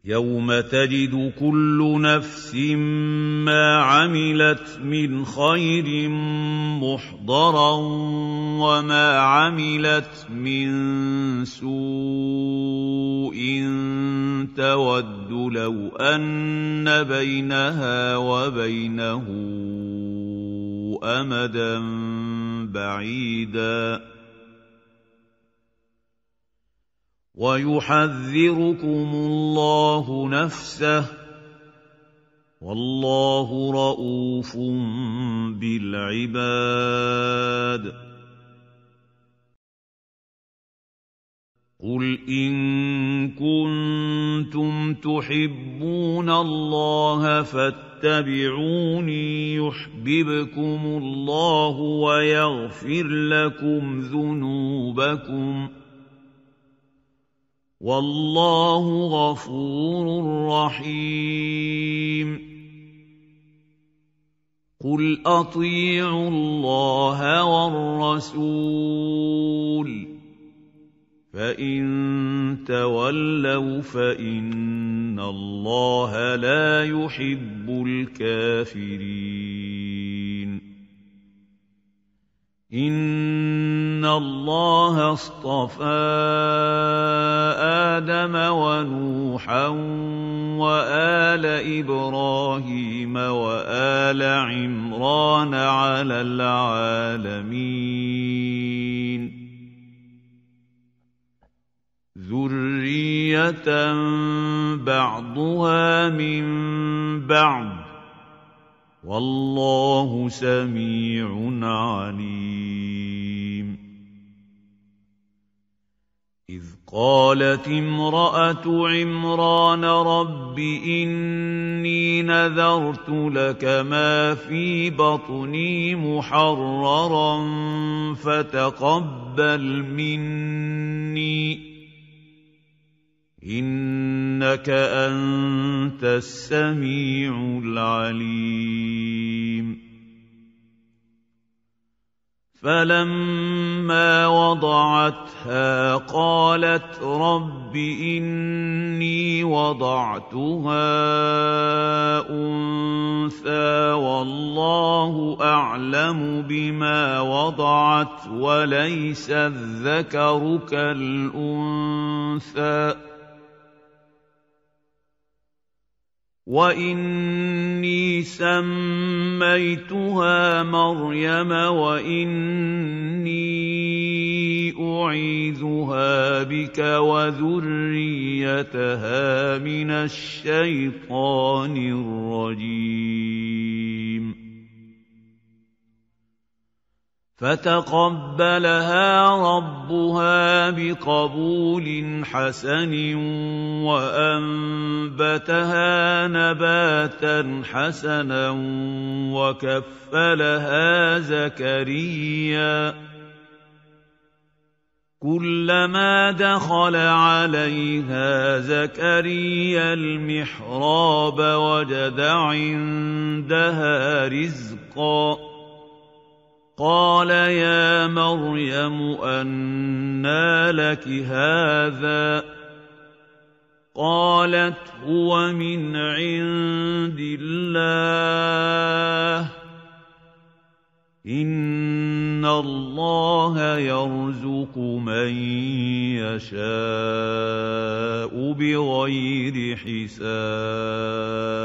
يَوْمَ تَجِدُ كُلُّ نَفْسٍ مَّا عَمِلَتْ مِنْ خَيْرٍ مُّحْضَرًا وَمَا عَمِلَتْ مِن سُوءٍ تَوَدُّ لَوْ أَنَّ بَيْنَهَا وَبَيْنَهُ أَمَدًا بَعِيدًا وَيُحَذِّرُكُمُ اللَّهُ نَفْسَهُ وَاللَّهُ رَءُوفٌ بِالْعِبَادِ قُلْ إِن كُنتُمْ تُحِبُّونَ اللَّهَ فَاتَّبِعُونِي يُحْبِبْكُمُ اللَّهُ وَيَغْفِرْ لَكُمْ ذُنُوبَكُمْ وَاللَّهُ غَفُورٌ رَّحِيمٌ قُلْ أَطِيعُوا اللَّهَ وَالرَّسُولَ فَإِن تَوَلَّوْا فَإِنَّ اللَّهَ لَا يُحِبُّ الْكَافِرِينَ إِنَّ اللَّهَ اصْطَفَىٰ آدَمَ وَنُوحًا وَآلَ إِبْرَاهِيمَ وَآلَ عِمْرَانَ عَلَى الْعَالَمِينَ ذُرِّيَّةً بَعْضُهَا مِن بَعْضٍ ۖ وَاللَّهُ سَمِيعٌ عَلِيمٌ إِذْ قَالَتِ امْرَأَتُ عِمْرَانَ رَبِّ إِنِّي نَذَرْتُ لَكَ مَا فِي بَطْنِي مُحَرَّرًا فَتَقَبَّلْ مِنِّي إِنَّكَ أَنتَ السَّمِيعُ الْعَلِيمُ فَلَمَّا وَضَعَتْهَا قَالَتْ رَبِّ إِنِّي وَضَعْتُهَا أُنثَىٰ وَاللَّهُ أَعْلَمُ بِمَا وَضَعَتْ وَلَيْسَ الذَّكَرُ كَالْأُنثَىٰ وَإِنِّي سَمَّيْتُهَا مَرْيَمَ وَإِنِّي أُعِيذُهَا بِكَ وَذُرِّيَّتَهَا مِنَ الشَّيْطَانِ الرَّجِيمِ فَتَقَبَّلَهَا رَبُّهَا بِقَبُولٍ حَسَنٍ وَأَنبَتَهَا نَبَاتًا حَسَنًا وَكَفَّلَهَا زَكَرِيَّا كُلَّمَا دَخَلَ عَلَيْهَا زَكَرِيَّا الْمِحْرَابَ وَجَدَ عِندَهَا رِزْقًا قَالَ يَا مَرْيَمُ أَنَّىٰ لَكِ هَٰذَا ۖ قَالَتْ هُوَ مِنْ عِندِ اللَّهِ ۖ إِنَّ اللَّهَ يَرْزُقُ مَن يَشَاءُ بِغَيْرِ حِسَابٍ